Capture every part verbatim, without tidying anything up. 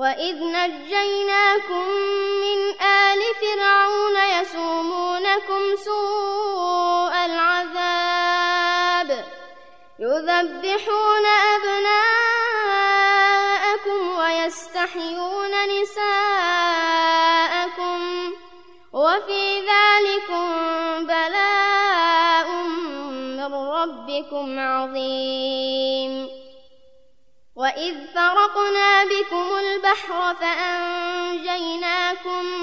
وإذ نجيناكم من آل فرعون يسومونكم سوء العذاب يذبحون أبناءكم ويستحيون نساءكم وفي ذلكم بلاء من ربكم عظيم. وإذ فرقنا بكم البحر فأنجيناكم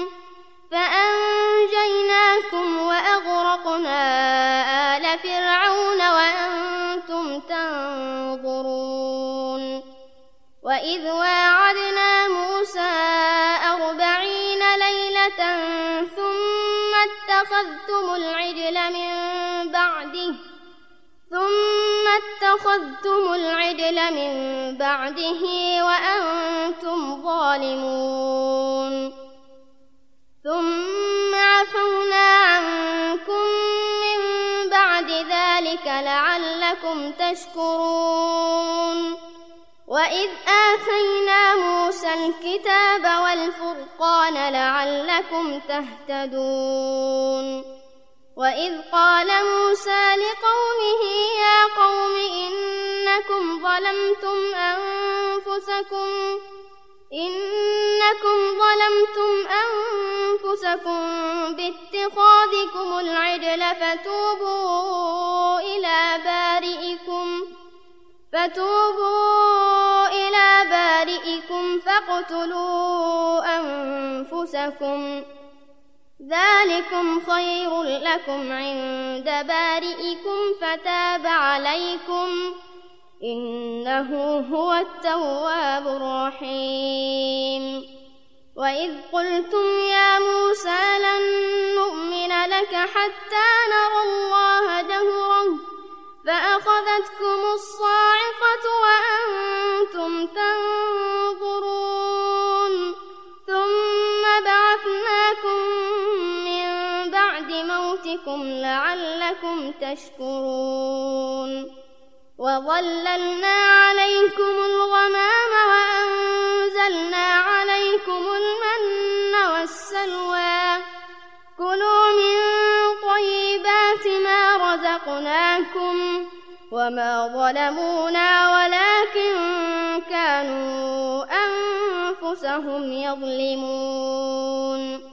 فأنجيناكم وأغرقنا آل فرعون وأنتم تنظرون. وإذ واعدنا موسى أربعين ليلة ثم اتخذتم العجل من بعده ثم اتخذتم العجل من بعده وأنتم ظالمون ثم عفونا عنكم من بعد ذلك لعلكم تشكرون. وإذ آتينا موسى الكتاب والفرقان لعلكم تهتدون. وإذ قال موسى لقومه يا قوم إنكم ظلمتم أنفسكم إنكم ظلمتم أنفسكم باتخاذكم العجل فتوبوا إلى بارئكم فتوبوا إلى بارئكم فاقتلوا أنفسكم ذلكم خير لكم عند بارئكم فتاب عليكم إنه هو التواب الرحيم. وإذ قلتم يا موسى لن نؤمن لك حتى نرى الله جهرة فأخذتكم الصاعقة وأنتم تنظرون ثم بعثناكم من بعد موتكم لعلكم تشكرون. وظللنا عليكم الغمام وأنزلنا عليكم المن والسلوى كلوا من طيبات ما رزقناكم وما ظلمونا ولكن كانوا أنفسهم يظلمون.